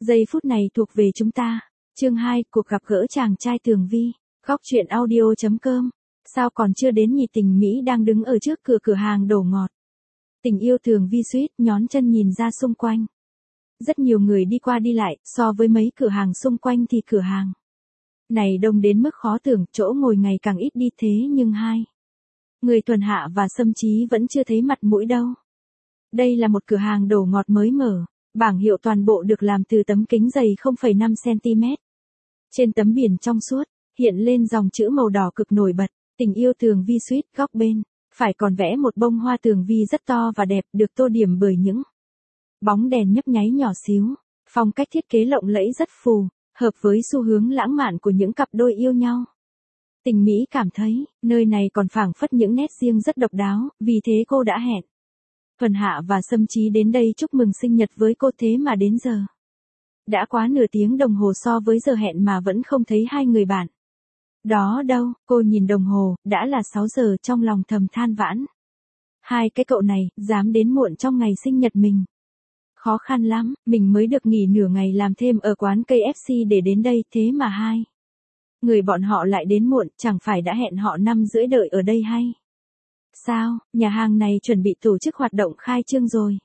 Giây phút này thuộc về chúng ta. Chương 2, cuộc gặp gỡ chàng trai Tường Vi. Góc truyện audio.com. Sao còn chưa đến nhỉ? Tình Mỹ đang đứng ở trước cửa hàng đồ ngọt. Tình yêu Tường Vi suýt nhón chân nhìn ra xung quanh. Rất nhiều người đi qua đi lại, so với mấy cửa hàng xung quanh thì cửa hàng này đông đến mức khó tưởng, chỗ ngồi ngày càng ít đi thế nhưng hai người Thuần Hạ và Sâm Chí vẫn chưa thấy mặt mũi đâu. Đây là một cửa hàng đồ ngọt mới mở, bảng hiệu toàn bộ được làm từ tấm kính dày 0,5 cm. Trên tấm biển trong suốt, hiện lên dòng chữ màu đỏ cực nổi bật, tình yêu Tường Vi suýt. Góc bên phải còn vẽ một bông hoa Tường Vi rất to và đẹp, được tô điểm bởi những bóng đèn nhấp nháy nhỏ xíu. Phong cách thiết kế lộng lẫy rất phù hợp với xu hướng lãng mạn của những cặp đôi yêu nhau. Tình Mỹ cảm thấy, nơi này còn phảng phất những nét riêng rất độc đáo, vì thế cô đã hẹn Thuần Hạ và Sâm Chí đến đây chúc mừng sinh nhật với cô, thế mà đến giờ đã quá nửa tiếng đồng hồ so với giờ hẹn mà vẫn không thấy hai người bạn đó đâu. Cô nhìn đồng hồ, đã là 6 giờ, trong lòng thầm than vãn. Hai cái cậu này, dám đến muộn trong ngày sinh nhật mình. Khó khăn lắm, mình mới được nghỉ nửa ngày làm thêm ở quán KFC để đến đây, thế mà hai người bọn họ lại đến muộn, chẳng phải đã hẹn họ 5:30 đợi ở đây hay sao? Nhà hàng này chuẩn bị tổ chức hoạt động khai trương rồi.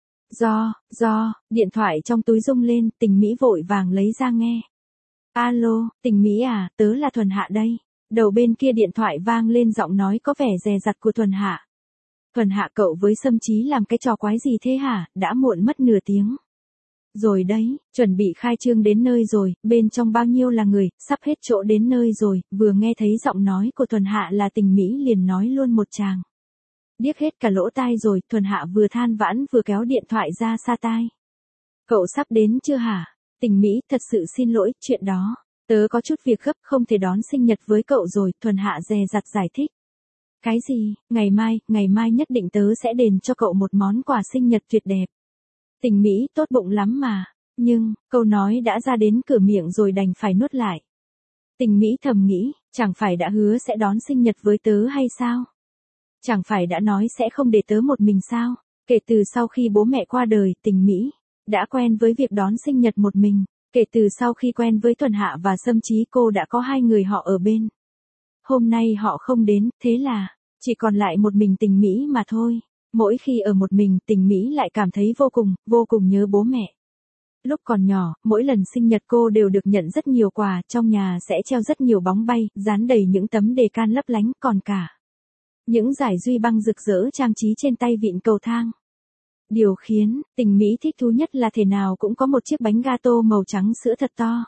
Điện thoại trong túi rung lên, Tình Mỹ vội vàng lấy ra nghe. Alo, Tình Mỹ à, tớ là Thuần Hạ đây. Đầu bên kia điện thoại vang lên giọng nói có vẻ dè dặt của Thuần Hạ. Thuần Hạ, cậu với Sâm Chí làm cái trò quái gì thế hả, đã muộn mất nửa tiếng rồi đấy, chuẩn bị khai trương đến nơi rồi, bên trong bao nhiêu là người, sắp hết chỗ đến nơi rồi. Vừa nghe thấy giọng nói của Thuần Hạ là Tình Mỹ liền nói luôn một tràng. Điếc hết cả lỗ tai rồi. Thuần Hạ vừa than vãn vừa kéo điện thoại ra xa tai. Cậu sắp đến chưa hả? Tình Mỹ, thật sự xin lỗi, chuyện đó tớ có chút việc gấp, không thể đón sinh nhật với cậu rồi. Thuần Hạ dè dặt giải thích. Cái gì? Ngày mai nhất định tớ sẽ đền cho cậu một món quà sinh nhật tuyệt đẹp. Tình Mỹ tốt bụng lắm mà, nhưng câu nói đã ra đến cửa miệng rồi đành phải nuốt lại. Tình Mỹ thầm nghĩ, chẳng phải đã hứa sẽ đón sinh nhật với tớ hay sao? Chẳng phải đã nói sẽ không để tớ một mình sao? Kể từ sau khi bố mẹ qua đời, Tình Mỹ đã quen với việc đón sinh nhật một mình. Kể từ sau khi quen với Thuần Hạ và Sâm Chí, cô đã có hai người họ ở bên. Hôm nay họ không đến, thế là chỉ còn lại một mình Tình Mỹ mà thôi. Mỗi khi ở một mình, Tình Mỹ lại cảm thấy vô cùng nhớ bố mẹ. Lúc còn nhỏ, mỗi lần sinh nhật cô đều được nhận rất nhiều quà, trong nhà sẽ treo rất nhiều bóng bay, dán đầy những tấm đề can lấp lánh, còn cả những dải duy băng rực rỡ trang trí trên tay vịn cầu thang. Điều khiến Tình Mỹ thích thú nhất là thể nào cũng có một chiếc bánh gato màu trắng sữa thật to.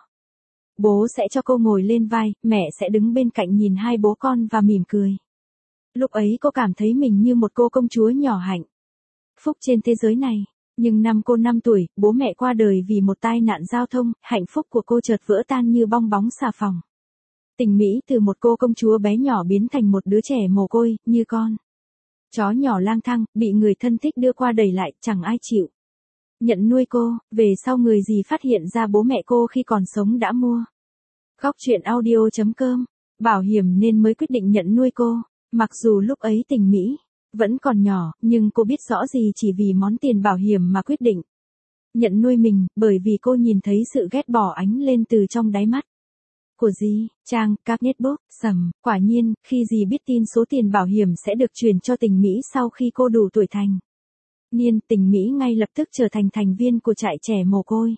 Bố sẽ cho cô ngồi lên vai, mẹ sẽ đứng bên cạnh nhìn hai bố con và mỉm cười. Lúc ấy cô cảm thấy mình như một cô công chúa nhỏ hạnh phúc trên thế giới này. Nhưng năm cô 5 tuổi, bố mẹ qua đời vì một tai nạn giao thông, hạnh phúc của cô chợt vỡ tan như bong bóng xà phòng. Tình Mỹ từ một cô công chúa bé nhỏ biến thành một đứa trẻ mồ côi, như con chó nhỏ lang thang, bị người thân thích đưa qua đẩy lại, chẳng ai chịu nhận nuôi cô. Về sau người gì phát hiện ra bố mẹ cô khi còn sống đã mua Góc truyện audio.com bảo hiểm nên mới quyết định nhận nuôi cô. Mặc dù lúc ấy Tình Mỹ vẫn còn nhỏ, nhưng cô biết rõ gì chỉ vì món tiền bảo hiểm mà quyết định nhận nuôi mình, bởi vì cô nhìn thấy sự ghét bỏ ánh lên từ trong đáy mắt của dì. Trang Capnetbook sầm, quả nhiên, khi dì biết tin số tiền bảo hiểm sẽ được chuyển cho Tình Mỹ sau khi cô đủ tuổi thành niên, Tình Mỹ ngay lập tức trở thành thành viên của trại trẻ mồ côi.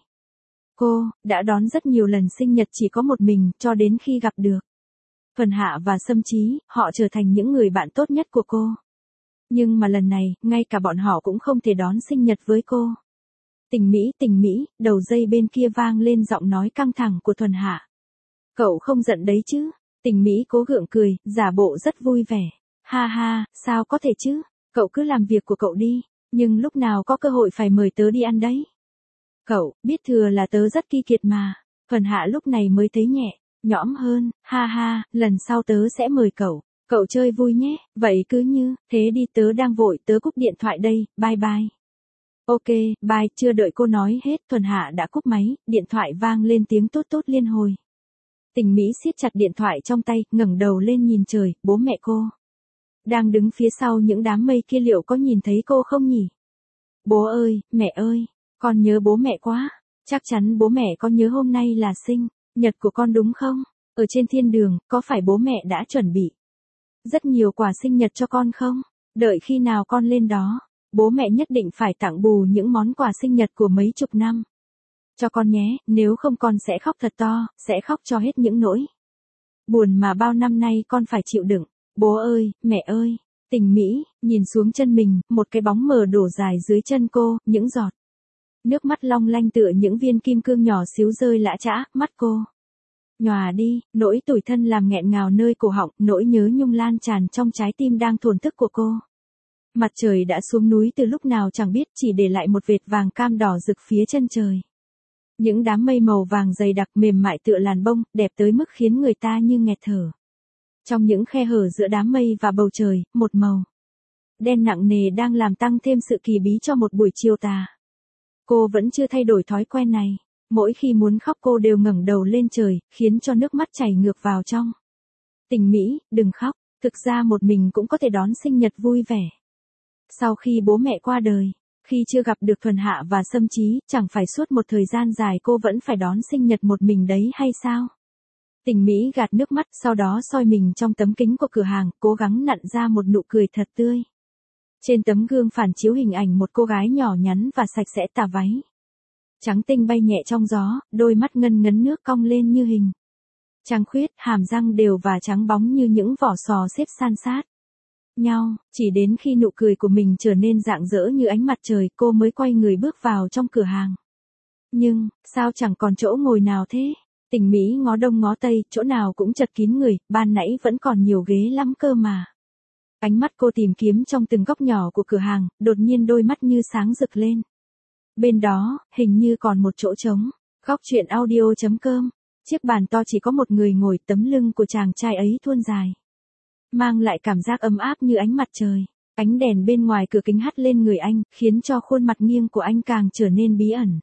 Cô đã đón rất nhiều lần sinh nhật chỉ có một mình, cho đến khi gặp được Thuần Hạ và Sâm Chí, họ trở thành những người bạn tốt nhất của cô. Nhưng mà lần này, ngay cả bọn họ cũng không thể đón sinh nhật với cô. Tình Mỹ, đầu dây bên kia vang lên giọng nói căng thẳng của Thuần Hạ. Cậu không giận đấy chứ? Tình Mỹ cố gượng cười, giả bộ rất vui vẻ. Ha ha, sao có thể chứ? Cậu cứ làm việc của cậu đi, nhưng lúc nào có cơ hội phải mời tớ đi ăn đấy. Cậu, biết thừa là tớ rất ki kiệt mà. Thuần Hạ lúc này mới thấy nhẹ nhõm hơn. Ha ha, lần sau tớ sẽ mời cậu. Cậu chơi vui nhé, vậy cứ như thế đi, tớ đang vội, tớ cúp điện thoại đây, bye bye. Ok, bye. Chưa đợi cô nói hết, Thuần Hạ đã cúp máy, điện thoại vang lên tiếng tốt tốt liên hồi. Tình Mỹ siết chặt điện thoại trong tay, ngẩng đầu lên nhìn trời. Bố mẹ cô đang đứng phía sau những đám mây kia, liệu có nhìn thấy cô không nhỉ? Bố ơi, mẹ ơi, con nhớ bố mẹ quá. Chắc chắn bố mẹ có nhớ hôm nay là sinh nhật của con đúng không? Ở trên thiên đường, có phải bố mẹ đã chuẩn bị rất nhiều quà sinh nhật cho con không? Đợi khi nào con lên đó, bố mẹ nhất định phải tặng bù những món quà sinh nhật của mấy chục năm cho con nhé, nếu không con sẽ khóc thật to, sẽ khóc cho hết những nỗi buồn mà bao năm nay con phải chịu đựng. Bố ơi, mẹ ơi. Tình Mỹ nhìn xuống chân mình, một cái bóng mờ đổ dài dưới chân cô, những giọt nước mắt long lanh tựa những viên kim cương nhỏ xíu rơi lã chã, mắt cô nhòa đi, nỗi tủi thân làm nghẹn ngào nơi cổ họng, nỗi nhớ nhung lan tràn trong trái tim đang thổn thức của cô. Mặt trời đã xuống núi từ lúc nào chẳng biết, chỉ để lại một vệt vàng cam đỏ rực phía chân trời. Những đám mây màu vàng dày đặc mềm mại tựa làn bông, đẹp tới mức khiến người ta như nghẹt thở. Trong những khe hở giữa đám mây và bầu trời, một màu đen nặng nề đang làm tăng thêm sự kỳ bí cho một buổi chiều tà. Cô vẫn chưa thay đổi thói quen này. Mỗi khi muốn khóc cô đều ngẩng đầu lên trời, khiến cho nước mắt chảy ngược vào trong. Tình Mỹ, đừng khóc, thực ra một mình cũng có thể đón sinh nhật vui vẻ. Sau khi bố mẹ qua đời, khi chưa gặp được Thuần Hạ và Sâm Chí, chẳng phải suốt một thời gian dài cô vẫn phải đón sinh nhật một mình đấy hay sao? Tình Mỹ gạt nước mắt, sau đó soi mình trong tấm kính của cửa hàng, cố gắng nặn ra một nụ cười thật tươi. Trên tấm gương phản chiếu hình ảnh một cô gái nhỏ nhắn và sạch sẽ, tà váy trắng tinh bay nhẹ trong gió, đôi mắt ngân ngấn nước cong lên như hình trăng khuyết, hàm răng đều và trắng bóng như những vỏ sò xếp san sát nhau. Chỉ đến khi nụ cười của mình trở nên rạng rỡ như ánh mặt trời, cô mới quay người bước vào trong cửa hàng. Nhưng, sao chẳng còn chỗ ngồi nào thế? Tình Mỹ ngó đông ngó tây, chỗ nào cũng chật kín người, ban nãy vẫn còn nhiều ghế lắm cơ mà. Ánh mắt cô tìm kiếm trong từng góc nhỏ của cửa hàng, đột nhiên đôi mắt như sáng rực lên. Bên đó, hình như còn một chỗ trống. Góc truyện audio.com. Chiếc bàn to chỉ có một người ngồi, tấm lưng của chàng trai ấy thuôn dài, mang lại cảm giác ấm áp như ánh mặt trời. Ánh đèn bên ngoài cửa kính hắt lên người anh, khiến cho khuôn mặt nghiêng của anh càng trở nên bí ẩn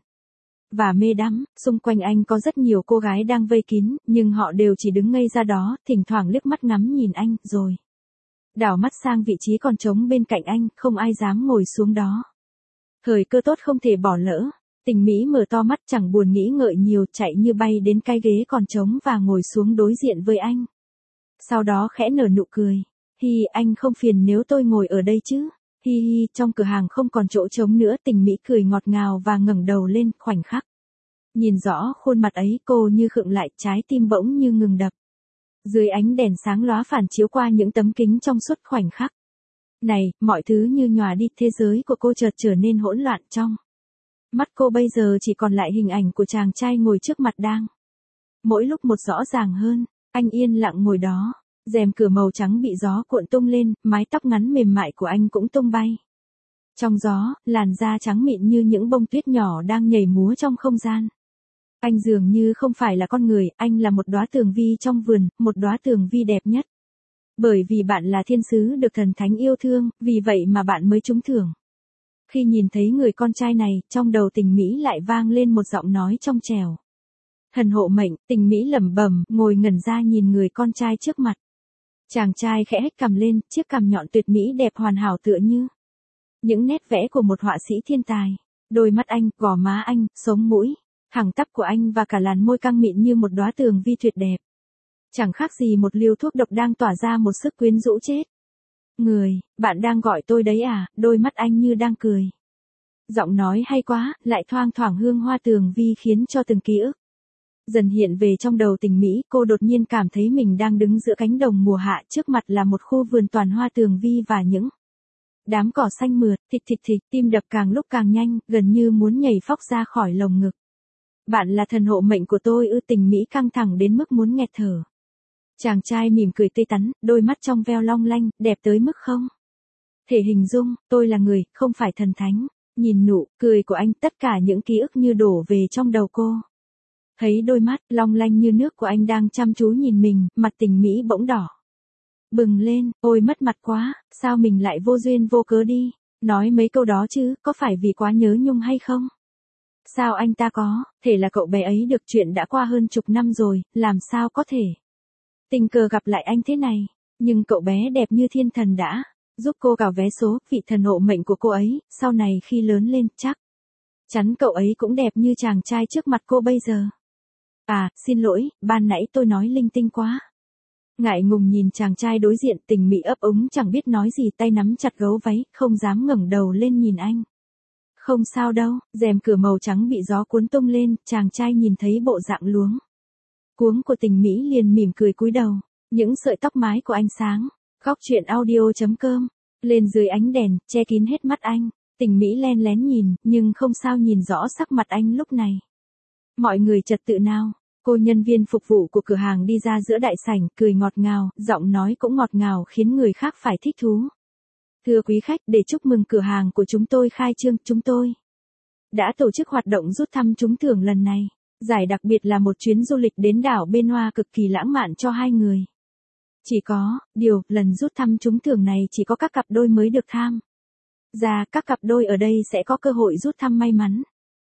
và mê đắm. Xung quanh anh có rất nhiều cô gái đang vây kín, nhưng họ đều chỉ đứng ngây ra đó, thỉnh thoảng liếc mắt ngắm nhìn anh, rồi đảo mắt sang vị trí còn trống bên cạnh anh, không ai dám ngồi xuống đó. Thời cơ tốt không thể bỏ lỡ. Tình Mỹ mở to mắt chẳng buồn nghĩ ngợi nhiều, chạy như bay đến cái ghế còn trống và ngồi xuống đối diện với anh. Sau đó khẽ nở nụ cười. Hi, anh không phiền nếu tôi ngồi ở đây chứ? Hi hi, trong cửa hàng không còn chỗ trống nữa. Tình Mỹ cười ngọt ngào và ngẩng đầu lên, khoảnh khắc nhìn rõ khuôn mặt ấy, cô như khựng lại, trái tim bỗng như ngừng đập. Dưới ánh đèn sáng lóa phản chiếu qua những tấm kính trong suốt khoảnh khắc này, mọi thứ như nhòa đi, thế giới của cô chợt trở nên hỗn loạn. Trong mắt cô bây giờ chỉ còn lại hình ảnh của chàng trai ngồi trước mặt đang mỗi lúc một rõ ràng hơn. Anh yên lặng ngồi đó, rèm cửa màu trắng bị gió cuộn tung lên, mái tóc ngắn mềm mại của anh cũng tung bay trong gió, làn da trắng mịn như những bông tuyết nhỏ đang nhảy múa trong không gian. Anh dường như không phải là con người, anh là một đóa tường vi trong vườn, một đóa tường vi đẹp nhất. Bởi vì bạn là thiên sứ được thần thánh yêu thương, vì vậy mà bạn mới trúng thưởng. Khi nhìn thấy người con trai này, trong đầu Tình Mỹ lại vang lên một giọng nói trong trẻo. Thần hộ mệnh. Tình Mỹ lẩm bẩm, ngồi ngẩn ra nhìn người con trai trước mặt. Chàng trai khẽ hất cằm lên, chiếc cằm nhọn tuyệt mỹ đẹp hoàn hảo tựa như những nét vẽ của một họa sĩ thiên tài. Đôi mắt anh, gò má anh, sống mũi thẳng tắp của anh và cả làn môi căng mịn như một đóa tường vi tuyệt đẹp. Chẳng khác gì một liều thuốc độc đang tỏa ra một sức quyến rũ chết người. Bạn đang gọi tôi đấy à? Đôi mắt anh như đang cười. Giọng nói hay quá, lại thoang thoảng hương hoa tường vi khiến cho từng ký ức dần hiện về trong đầu Tình Mỹ. Cô đột nhiên cảm thấy mình đang đứng giữa cánh đồng mùa hạ, trước mặt là một khu vườn toàn hoa tường vi và những đám cỏ xanh mượt. Thịch thịch thịch, tim đập càng lúc càng nhanh, gần như muốn nhảy phóc ra khỏi lồng ngực. Bạn là thần hộ mệnh của tôi ư? Tình Mỹ căng thẳng đến mức muốn nghẹt thở. Chàng trai mỉm cười tươi tắn, đôi mắt trong veo long lanh, đẹp tới mức không thể hình dung. Tôi là người, không phải thần thánh. Nhìn nụ cười của anh, tất cả những ký ức như đổ về trong đầu cô. Thấy đôi mắt long lanh như nước của anh đang chăm chú nhìn mình, mặt Tình Mỹ bỗng đỏ bừng lên. Ôi mất mặt quá, sao mình lại vô duyên vô cớ đi nói mấy câu đó chứ, có phải vì quá nhớ nhung hay không? Sao anh ta có thể là cậu bé ấy được? Chuyện đã qua hơn chục năm rồi, làm sao có thể tình cờ gặp lại anh thế này? Nhưng cậu bé đẹp như thiên thần đã giúp cô cào vé số, vị thần hộ mệnh của cô ấy, sau này khi lớn lên chắc Chắn cậu ấy cũng đẹp như chàng trai trước mặt cô bây giờ. À, xin lỗi, ban nãy tôi nói linh tinh quá. Ngại ngùng nhìn chàng trai đối diện, Tình Mỹ ấp úng chẳng biết nói gì, tay nắm chặt gấu váy, không dám ngẩng đầu lên nhìn anh. Không sao đâu, rèm cửa màu trắng bị gió cuốn tung lên, chàng trai nhìn thấy bộ dạng luống cuống của Tình Mỹ liền mỉm cười cúi đầu. Những sợi tóc mái của anh sáng. Góc truyện audio.com. Lên dưới ánh đèn, che kín hết mắt anh. Tình Mỹ len lén nhìn, nhưng không sao nhìn rõ sắc mặt anh lúc này. Mọi người trật tự nào. Cô nhân viên phục vụ của cửa hàng đi ra giữa đại sảnh, cười ngọt ngào, giọng nói cũng ngọt ngào khiến người khác phải thích thú. Thưa quý khách, để chúc mừng cửa hàng của chúng tôi khai trương, chúng tôi đã tổ chức hoạt động rút thăm trúng thưởng lần này. Giải đặc biệt là một chuyến du lịch đến đảo bên Hoa cực kỳ lãng mạn cho hai người. Chỉ có, lần rút thăm trúng thưởng này chỉ có các cặp đôi mới được tham gia, các cặp đôi ở đây sẽ có cơ hội rút thăm may mắn.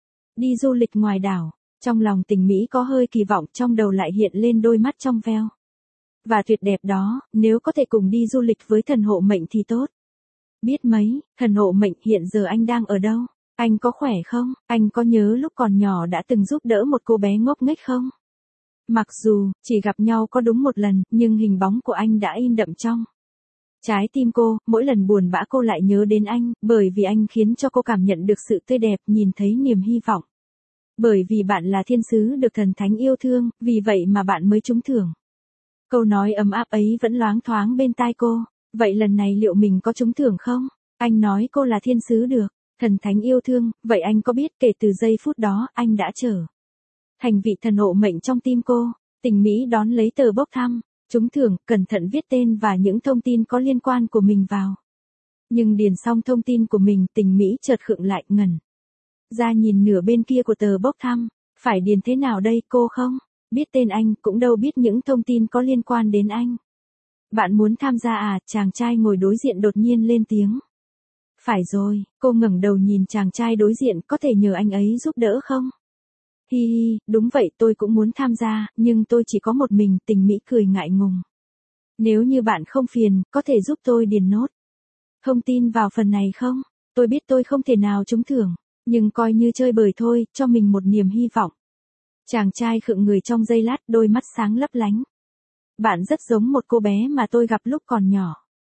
Đi du lịch ngoài đảo, trong lòng Tình Mỹ có hơi kỳ vọng, trong đầu lại hiện lên đôi mắt trong veo và tuyệt đẹp đó, nếu có thể cùng đi du lịch với thần hộ mệnh thì tốt. Biết mấy, thần hộ mệnh hiện giờ anh đang ở đâu? Anh có khỏe không? Anh có nhớ lúc còn nhỏ đã từng giúp đỡ một cô bé ngốc nghếch không? Mặc dù, chỉ gặp nhau có đúng một lần, nhưng hình bóng của anh đã in đậm trong trái tim cô, mỗi lần buồn bã cô lại nhớ đến anh, bởi vì anh khiến cho cô cảm nhận được sự tươi đẹp, nhìn thấy niềm hy vọng. Bởi vì bạn là thiên sứ được thần thánh yêu thương, vì vậy mà bạn mới trúng thưởng. Câu nói ấm áp ấy vẫn loáng thoáng bên tai cô. Vậy lần này liệu mình có trúng thưởng không? Anh nói cô là thiên sứ được thần thánh yêu thương, vậy anh có biết kể từ giây phút đó, anh đã trở thành vị thần hộ mệnh trong tim cô. Tình Mỹ đón lấy tờ bốc thăm trúng thưởng, cẩn thận viết tên và những thông tin có liên quan của mình vào. Nhưng điền xong thông tin của mình, Tình Mỹ chợt khựng lại, ngẩn ra nhìn nửa bên kia của tờ bốc thăm. Phải điền thế nào đây cô không? Biết tên anh, cũng đâu biết những thông tin có liên quan đến anh. Bạn muốn tham gia à? Chàng trai ngồi đối diện đột nhiên lên tiếng. Phải rồi, cô ngẩng đầu nhìn chàng trai đối diện, có thể nhờ anh ấy giúp đỡ không? Hi hi, đúng vậy, tôi cũng muốn tham gia, nhưng tôi chỉ có một mình. Tình Mỹ cười ngại ngùng. Nếu như bạn không phiền, có thể giúp tôi điền nốt thông tin vào phần này không? Tôi biết tôi không thể nào trúng thưởng, nhưng coi như chơi bời thôi, cho mình một niềm hy vọng. Chàng trai khựng người trong giây lát, đôi mắt sáng lấp lánh. Bạn rất giống một cô bé mà tôi gặp lúc còn nhỏ.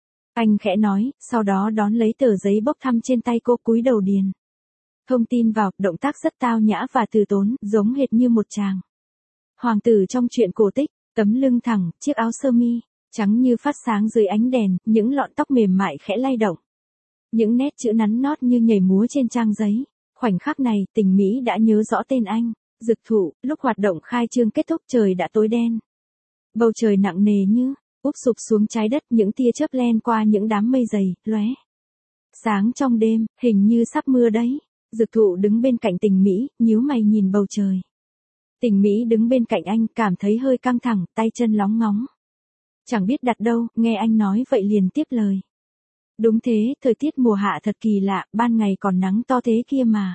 Anh khẽ nói, sau đó đón lấy tờ giấy bốc thăm trên tay cô, cúi đầu điền thông tin vào, động tác rất tao nhã và từ tốn, giống hệt như một chàng hoàng tử trong truyện cổ tích. Tấm lưng thẳng, chiếc áo sơ mi trắng như phát sáng dưới ánh đèn, những lọn tóc mềm mại khẽ lay động. Những nét chữ nắn nót như nhảy múa trên trang giấy. Khoảnh khắc này, Tình Mỹ đã nhớ rõ tên anh, Dực Thụ. Lúc hoạt động khai trương kết thúc, trời đã tối đen. Bầu trời nặng nề như úp sụp xuống trái đất, những tia chớp len qua những đám mây dày, lóe sáng trong đêm, hình như sắp mưa đấy. Dực Thụ đứng bên cạnh Tình Mỹ, nhíu mày nhìn bầu trời. Tình Mỹ đứng bên cạnh anh, cảm thấy hơi căng thẳng, tay chân lóng ngóng. Chẳng biết đặt đâu, nghe anh nói vậy liền tiếp lời. Đúng thế, thời tiết mùa hạ thật kỳ lạ, ban ngày còn nắng to thế kia mà.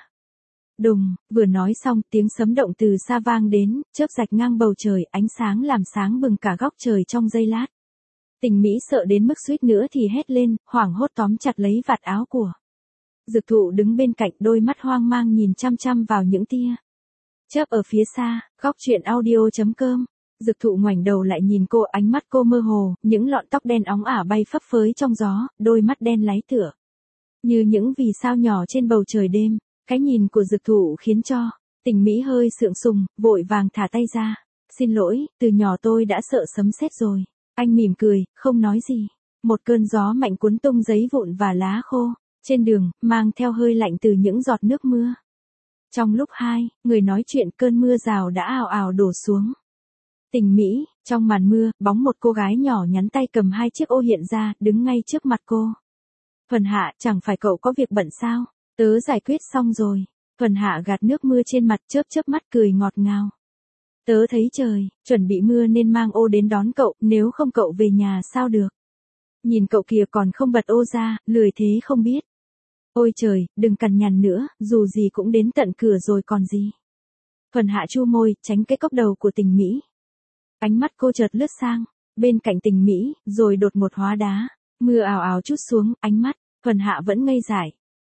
Đùng, vừa nói xong, tiếng sấm động từ xa vang đến, chớp rạch ngang bầu trời, ánh sáng làm sáng bừng cả góc trời trong giây lát. Tình Mỹ sợ đến mức suýt nữa thì hét lên, hoảng hốt tóm chặt lấy vạt áo của Dực Thụ đứng bên cạnh, đôi mắt hoang mang nhìn chăm chăm vào những tia chớp ở phía xa. Góc truyện audio.com. Dực Thụ ngoảnh đầu lại nhìn cô, ánh mắt cô mơ hồ, những lọn tóc đen óng ả bay phấp phới trong gió, đôi mắt đen láy tựa như những vì sao nhỏ trên bầu trời đêm. Cái nhìn của Dực Thụ khiến cho Tình Mỹ hơi sượng sùng, vội vàng thả tay ra. Xin lỗi, từ nhỏ tôi đã sợ sấm sét rồi. Anh mỉm cười, không nói gì. Một cơn gió mạnh cuốn tung giấy vụn và lá khô trên đường, mang theo hơi lạnh từ những giọt nước mưa. Trong lúc hai người nói chuyện, cơn mưa rào đã ào ào đổ xuống. Tình Mỹ, trong màn mưa, bóng một cô gái nhỏ nhắn tay cầm hai chiếc ô hiện ra, đứng ngay trước mặt cô. Thuần Hạ, chẳng phải cậu có việc bận sao? Tớ giải quyết xong rồi. Thuần Hạ gạt nước mưa trên mặt, chớp chớp mắt cười ngọt ngào. Tớ thấy trời chuẩn bị mưa nên mang ô đến đón cậu, nếu không cậu về nhà sao được? Nhìn cậu kìa còn không bật ô ra, lười thế không biết. Ôi trời, đừng cằn nhằn nữa, dù gì cũng đến tận cửa rồi còn gì. Thuần Hạ chu môi, tránh cái cốc đầu của Tình Mỹ. Ánh mắt cô chợt lướt sang bên cạnh Tình Mỹ, rồi đột ngột hóa đá. Mưa ào ào trút xuống, ánh mắt Thuần Hạ vẫn ngây dại.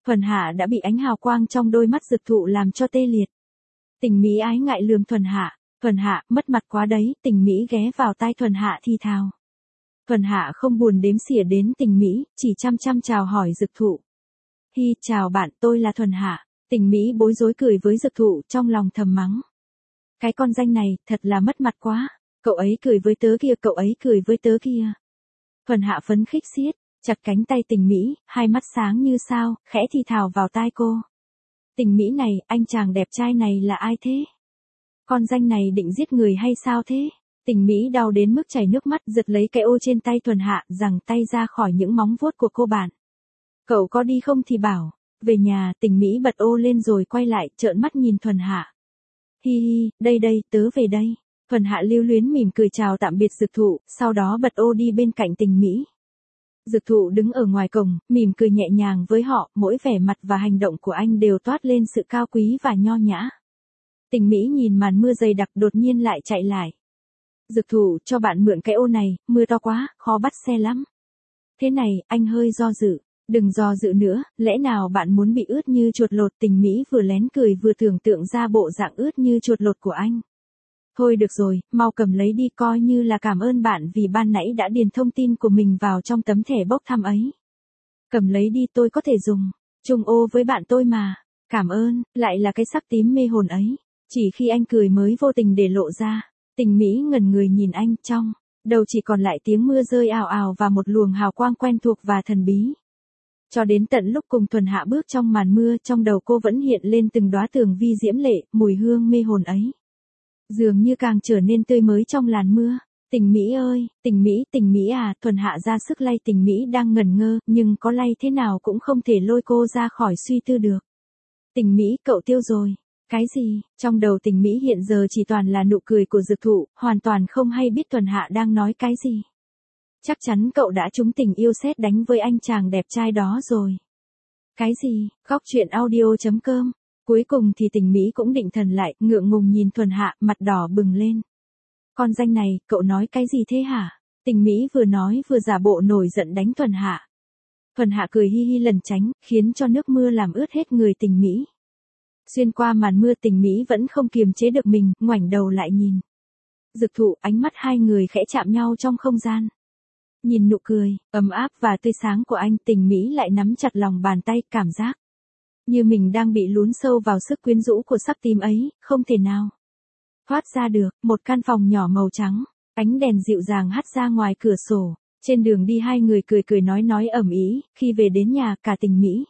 Thuần Hạ đã bị ánh hào quang trong đôi mắt Dực Thụ làm cho tê liệt. Tình Mỹ ái ngại lườm Thuần Hạ, mất mặt quá đấy, Tình Mỹ ghé vào tai Thuần Hạ thì thào. Thuần Hạ không buồn đếm xỉa đến Tình Mỹ, chỉ chăm chăm chào hỏi Dực Thụ. Hi, chào bạn, tôi là Thuần Hạ. Tình Mỹ bối rối cười với Dực Thụ, trong lòng thầm mắng. Cái con danh này, thật là mất mặt quá. Cậu ấy cười với tớ kia, cậu ấy cười với tớ kia. Thuần Hạ phấn khích xiết, chặt cánh tay Tình Mỹ, hai mắt sáng như sao, khẽ thì thào vào tai cô. Tình Mỹ này, anh chàng đẹp trai này là ai thế? Con danh này định giết người hay sao thế? Tình Mỹ đau đến mức chảy nước mắt, giật lấy cái ô trên tay Thuần Hạ, giằng tay ra khỏi những móng vuốt của cô bạn. Cậu có đi không thì bảo. Về nhà, Tình Mỹ bật ô lên rồi quay lại, trợn mắt nhìn Thuần Hạ. Hi hi, đây, tớ về đây. Thuần Hạ lưu luyến mỉm cười chào tạm biệt Dực Thụ, sau đó bật ô đi bên cạnh Tình Mỹ. Dực Thụ đứng ở ngoài cổng, mỉm cười nhẹ nhàng với họ, mỗi vẻ mặt và hành động của anh đều toát lên sự cao quý và nho nhã. Tình Mỹ nhìn màn mưa dày đặc đột nhiên lại chạy lại. Dực Thụ, cho bạn mượn cái ô này, mưa to quá, khó bắt xe lắm. Thế này, anh hơi do dự. Đừng do dự nữa, lẽ nào bạn muốn bị ướt như chuột lột? Tình Mỹ vừa lén cười vừa tưởng tượng ra bộ dạng ướt như chuột lột của anh. Thôi được rồi, mau cầm lấy đi, coi như là cảm ơn bạn vì ban nãy đã điền thông tin của mình vào trong tấm thẻ bốc thăm ấy. Cầm lấy đi, tôi có thể dùng chung ô với bạn tôi mà. Cảm ơn, lại là cái sắc tím mê hồn ấy. Chỉ khi anh cười mới vô tình để lộ ra. Tình Mỹ ngẩn người nhìn anh, trong đầu chỉ còn lại tiếng mưa rơi ào ào và một luồng hào quang quen thuộc và thần bí. Cho đến tận lúc cùng Thuần Hạ bước trong màn mưa, trong đầu cô vẫn hiện lên từng đóa tường vi diễm lệ, mùi hương mê hồn ấy. Dường như càng trở nên tươi mới trong làn mưa. Tình Mỹ ơi, Tình Mỹ à, Thuần Hạ ra sức lay Tình Mỹ đang ngẩn ngơ, nhưng có lay thế nào cũng không thể lôi cô ra khỏi suy tư được. Tình Mỹ, cậu tiêu rồi. Cái gì? Trong đầu Tình Mỹ hiện giờ chỉ toàn là nụ cười của Dực Thụ, hoàn toàn không hay biết Thuần Hạ đang nói cái gì. Chắc chắn cậu đã trúng tình yêu sét đánh với anh chàng đẹp trai đó rồi. Cái gì? Góc truyện audio.com. Cuối cùng thì Tình Mỹ cũng định thần lại, ngượng ngùng nhìn Thuần Hạ, mặt đỏ bừng lên. Con danh này, cậu nói cái gì thế hả? Tình Mỹ vừa nói vừa giả bộ nổi giận đánh Thuần Hạ. Thuần Hạ cười hi hi lẩn tránh, khiến cho nước mưa làm ướt hết người Tình Mỹ. Xuyên qua màn mưa, Tình Mỹ vẫn không kiềm chế được mình, ngoảnh đầu lại nhìn. Dực Thụ, ánh mắt hai người khẽ chạm nhau trong không gian. Nhìn nụ cười, ấm áp và tươi sáng của anh, Tình Mỹ lại nắm chặt lòng bàn tay, cảm giác như mình đang bị lún sâu vào sức quyến rũ của sắc tím ấy, không thể nào thoát ra được. Một căn phòng nhỏ màu trắng, ánh đèn dịu dàng hắt ra ngoài cửa sổ. Trên đường đi hai người cười nói ầm ĩ, khi về đến nhà cả Tình Mỹ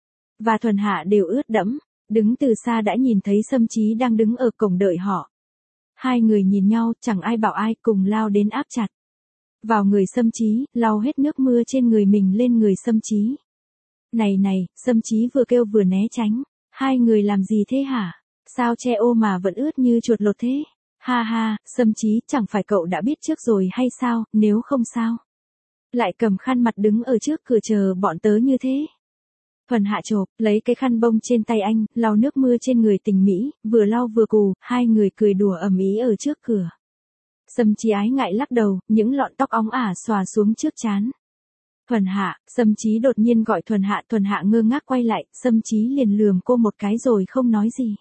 và Thuần Hạ đều ướt đẫm, đứng từ xa đã nhìn thấy Sâm Chí đang đứng ở cổng đợi họ. Hai người nhìn nhau, chẳng ai bảo ai, cùng lao đến áp chặt vào người Sâm Chí, lau hết nước mưa trên người mình lên người Sâm Chí. Này, Sâm Chí vừa kêu vừa né tránh. Hai người làm gì thế hả? Sao che ô mà vẫn ướt như chuột lột thế? Ha ha, Sâm Chí, chẳng phải cậu đã biết trước rồi hay sao, nếu không sao lại cầm khăn mặt đứng ở trước cửa chờ bọn tớ như thế. Thuần Hạ chộp lấy cái khăn bông trên tay anh, lau nước mưa trên người Tình Mỹ, vừa lau vừa cù, hai người cười đùa ầm ĩ ở trước cửa. Sâm Chí ái ngại lắc đầu, những lọn tóc óng ả xòa xuống trước trán. Thuần Hạ, Sâm Chí đột nhiên gọi Thuần Hạ ngơ ngác quay lại, Sâm Chí liền lườm cô một cái rồi không nói gì.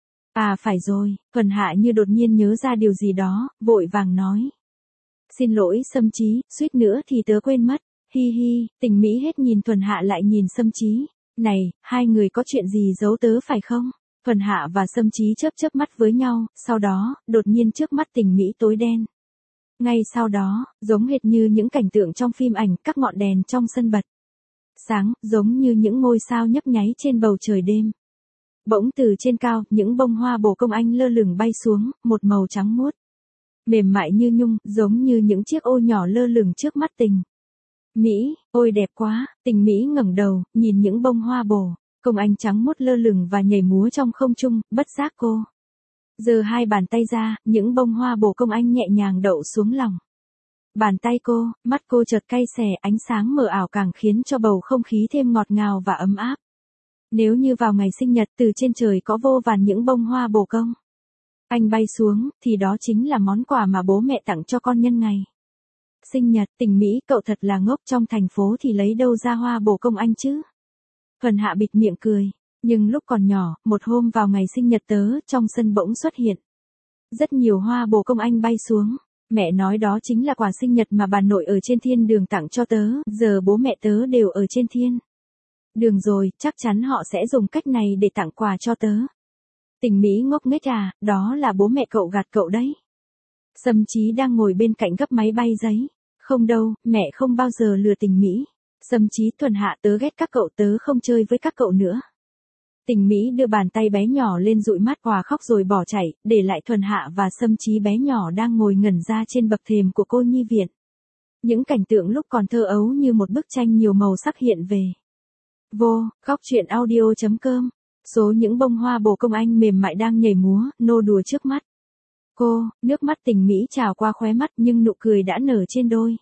À phải rồi, Thuần Hạ như đột nhiên nhớ ra điều gì đó, vội vàng nói. Xin lỗi Sâm Chí, suýt nữa thì tớ quên mất. Hi hi, Tình Mỹ hết nhìn Thuần Hạ lại nhìn Sâm Chí. Này, hai người có chuyện gì giấu tớ phải không? Thuần Hạ và Sâm Chí chớp mắt với nhau, sau đó, đột nhiên trước mắt Tình Mỹ tối đen. Ngay sau đó, giống hệt như những cảnh tượng trong phim ảnh, các ngọn đèn trong sân bật sáng, giống như những ngôi sao nhấp nháy trên bầu trời đêm. Bỗng từ trên cao, những bông hoa bồ công anh lơ lửng bay xuống, một màu trắng muốt, mềm mại như nhung, giống như những chiếc ô nhỏ lơ lửng trước mắt Tình Mỹ. Ôi đẹp quá. Tình Mỹ ngẩng đầu, nhìn những bông hoa bồ công anh trắng muốt lơ lửng và nhảy múa trong không trung, bất giác cô giơ hai bàn tay ra, những bông hoa bồ công anh nhẹ nhàng đậu xuống lòng bàn tay cô, mắt cô chợt cay xè, ánh sáng mờ ảo càng khiến cho bầu không khí thêm ngọt ngào và ấm áp. Nếu như vào ngày sinh nhật từ trên trời có vô vàn những bông hoa bồ công anh bay xuống, thì đó chính là món quà mà bố mẹ tặng cho con nhân ngày sinh nhật. Tình Mỹ, cậu thật là ngốc, trong thành phố thì lấy đâu ra hoa bồ công anh chứ? Thuần Hạ bịt miệng cười. Nhưng lúc còn nhỏ, một hôm vào ngày sinh nhật tớ, trong sân bỗng xuất hiện rất nhiều hoa bồ công anh bay xuống. Mẹ nói đó chính là quà sinh nhật mà bà nội ở trên thiên đường tặng cho tớ, giờ bố mẹ tớ đều ở trên thiên đường rồi, chắc chắn họ sẽ dùng cách này để tặng quà cho tớ. Tình Mỹ ngốc nghếch à, đó là bố mẹ cậu gạt cậu đấy. Sâm Chí đang ngồi bên cạnh gấp máy bay giấy. Không đâu, mẹ không bao giờ lừa Tình Mỹ. Sâm Chí, Thuần Hạ, tớ ghét các cậu, tớ không chơi với các cậu nữa. Tình Mỹ đưa bàn tay bé nhỏ lên dụi mắt òa khóc rồi bỏ chạy, để lại Thuần Hạ và Sâm Chí bé nhỏ đang ngồi ngẩn ra trên bậc thềm của cô nhi viện. Những cảnh tượng lúc còn thơ ấu như một bức tranh nhiều màu sắc hiện về. Vô, góc truyện audio.com. Số những bông hoa bồ công anh mềm mại đang nhảy múa, nô đùa trước mắt. Cô, nước mắt Tình Mỹ trào qua khóe mắt nhưng nụ cười đã nở trên đôi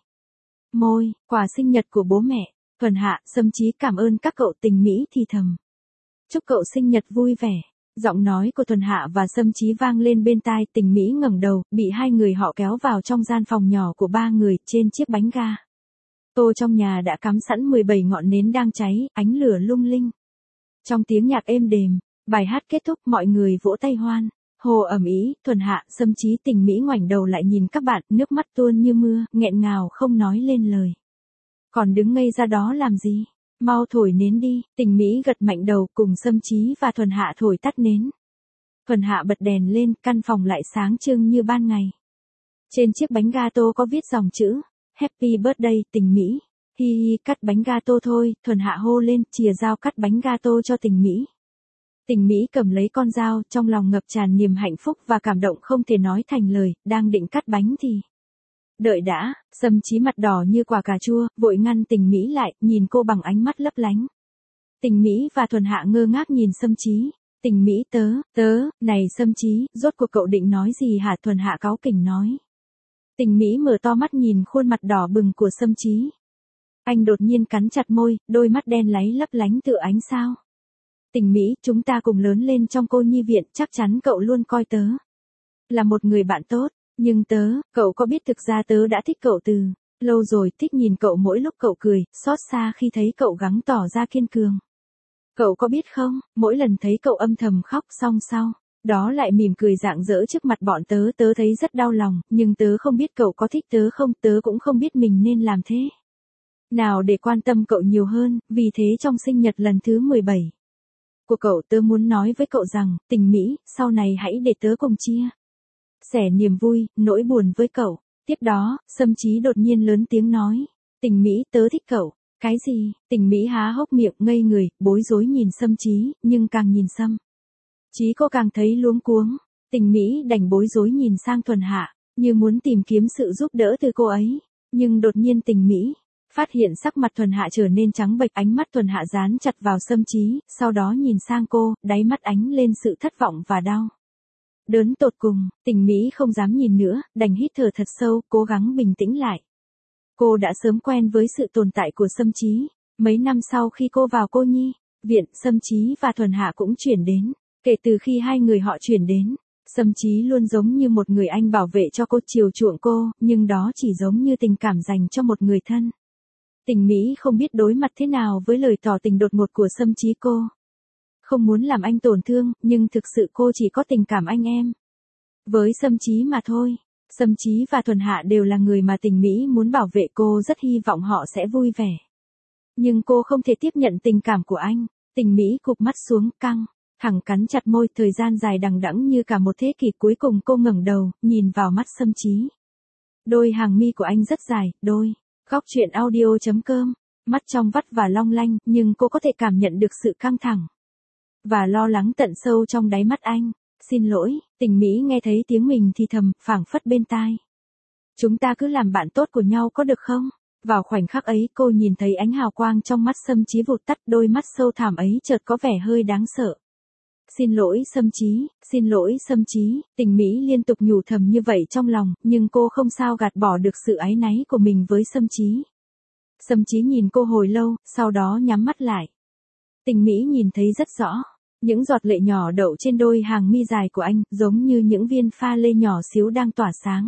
môi, quà sinh nhật của bố mẹ. Thuần Hạ, Sâm Chí cảm ơn các cậu. Tình Mỹ thì thầm. Chúc cậu sinh nhật vui vẻ. Giọng nói của Thuần Hạ và Sâm Chí vang lên bên tai. Tình Mỹ ngẩng đầu, bị hai người họ kéo vào trong gian phòng nhỏ của ba người, trên chiếc bánh ga tô trong nhà đã cắm sẵn 17 ngọn nến đang cháy, ánh lửa lung linh. Trong tiếng nhạc êm đềm, bài hát kết thúc, mọi người vỗ tay hoan hô ầm ĩ. Thuần Hạ, Sâm Chí, Tình Mỹ ngoảnh đầu lại nhìn các bạn, nước mắt tuôn như mưa, nghẹn ngào không nói lên lời. Còn đứng ngây ra đó làm gì? Mau thổi nến đi. Tình Mỹ gật mạnh đầu, cùng Sâm Chí và Thuần Hạ thổi tắt nến. Thuần Hạ bật đèn lên, căn phòng lại sáng trưng như ban ngày. Trên chiếc bánh gato có viết dòng chữ Happy Birthday, Tình Mỹ. Hi hi, cắt bánh gato thôi. Thuần Hạ hô lên, chìa dao cắt bánh gato cho Tình Mỹ. Tình Mỹ cầm lấy con dao, trong lòng ngập tràn niềm hạnh phúc và cảm động không thể nói thành lời, đang định cắt bánh thì... Đợi đã. Sâm Chí mặt đỏ như quả cà chua, vội ngăn Tình Mỹ lại, nhìn cô bằng ánh mắt lấp lánh. Tình Mỹ và Thuần Hạ ngơ ngác nhìn Sâm Chí. Tình Mỹ, này Sâm Chí, rốt cuộc cậu định nói gì hả? Thuần Hạ cáu kỉnh nói. Tình Mỹ mở to mắt nhìn khuôn mặt đỏ bừng của Sâm Chí. Anh đột nhiên cắn chặt môi, đôi mắt đen láy lấp lánh tựa ánh sao. Tình Mỹ, chúng ta cùng lớn lên trong cô nhi viện, chắc chắn cậu luôn coi tớ là một người bạn tốt. Nhưng cậu có biết thực ra tớ đã thích cậu từ lâu rồi, thích nhìn cậu mỗi lúc cậu cười, xót xa khi thấy cậu gắng tỏ ra kiên cường. Cậu có biết không, mỗi lần thấy cậu âm thầm khóc xong sau đó lại mỉm cười rạng rỡ trước mặt bọn tớ thấy rất đau lòng, nhưng tớ không biết cậu có thích tớ không, tớ cũng không biết mình nên làm thế nào để quan tâm cậu nhiều hơn, vì thế trong sinh nhật lần thứ 17 của cậu tớ muốn nói với cậu rằng, Tình Mỹ, sau này hãy để tớ cùng chia sẻ niềm vui, nỗi buồn với cậu. Tiếp đó, Sâm Chí đột nhiên lớn tiếng nói, Tình Mỹ, tớ thích cậu. Cái gì? Tình Mỹ há hốc miệng ngây người, bối rối nhìn Sâm Chí, nhưng càng nhìn Sâm Chí cô càng thấy luống cuống. Tình Mỹ đành bối rối nhìn sang Thuần Hạ, như muốn tìm kiếm sự giúp đỡ từ cô ấy. Nhưng đột nhiên Tình Mỹ phát hiện sắc mặt Thuần Hạ trở nên trắng bệch, ánh mắt Thuần Hạ dán chặt vào Sâm Chí, sau đó nhìn sang cô, đáy mắt ánh lên sự thất vọng và đau đớn tột cùng. Tình Mỹ không dám nhìn nữa, đành hít thở thật sâu, cố gắng bình tĩnh lại. Cô đã sớm quen với sự tồn tại của Sâm Chí. Mấy năm sau khi cô vào cô nhi viện, Sâm Chí và Thuần Hạ cũng chuyển đến. Kể từ khi hai người họ chuyển đến, Sâm Chí luôn giống như một người anh bảo vệ cho cô, chiều chuộng cô, nhưng đó chỉ giống như tình cảm dành cho một người thân. Tình Mỹ không biết đối mặt thế nào với lời tỏ tình đột ngột của Sâm Chí. Cô không muốn làm anh tổn thương, nhưng thực sự cô chỉ có tình cảm anh em với Sâm Chí mà thôi. Sâm Chí và Thuần Hạ đều là người mà Tình Mỹ muốn bảo vệ, cô rất hy vọng họ sẽ vui vẻ. Nhưng cô không thể tiếp nhận tình cảm của anh. Tình Mỹ cụp mắt xuống, căng thẳng cắn chặt môi, thời gian dài đằng đẵng như cả một thế kỷ, cuối cùng cô ngẩng đầu, nhìn vào mắt Sâm Chí. Đôi hàng mi của anh rất dài, góc truyện audio.com, mắt trong vắt và long lanh, nhưng cô có thể cảm nhận được sự căng thẳng và lo lắng tận sâu trong đáy mắt anh. Xin lỗi. Tình Mỹ nghe thấy tiếng mình thì thầm, phảng phất bên tai. Chúng ta cứ làm bạn tốt của nhau có được không? Vào khoảnh khắc ấy, cô nhìn thấy ánh hào quang trong mắt Sâm Chí vụt tắt, đôi mắt sâu thẳm ấy chợt có vẻ hơi đáng sợ. Xin lỗi Sâm Chí, xin lỗi Sâm Chí. Tình Mỹ liên tục nhủ thầm như vậy trong lòng, nhưng cô không sao gạt bỏ được sự áy náy của mình với Sâm Chí. Sâm Chí nhìn cô hồi lâu, sau đó nhắm mắt lại. Tình Mỹ nhìn thấy rất rõ. Những giọt lệ nhỏ đậu trên đôi hàng mi dài của anh, giống như những viên pha lê nhỏ xíu đang tỏa sáng.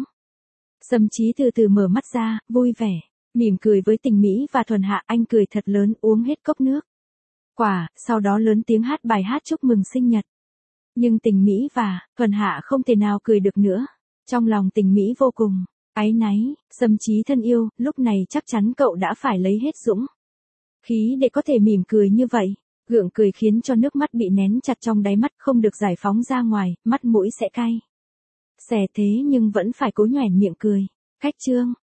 Sâm Chí từ từ mở mắt ra, vui vẻ, mỉm cười với Tình Mỹ và Thuần Hạ, anh cười thật lớn, uống hết cốc nước quả, sau đó lớn tiếng hát bài hát chúc mừng sinh nhật. Nhưng Tình Mỹ và Thuần Hạ không thể nào cười được nữa. Trong lòng Tình Mỹ vô cùng áy náy, Sâm Chí thân yêu, lúc này chắc chắn cậu đã phải lấy hết dũng khí để có thể mỉm cười như vậy. Gượng cười khiến cho nước mắt bị nén chặt trong đáy mắt không được giải phóng ra ngoài, mắt mũi sẽ cay xè thế nhưng vẫn phải cố nhoẻn miệng cười. Khách trương.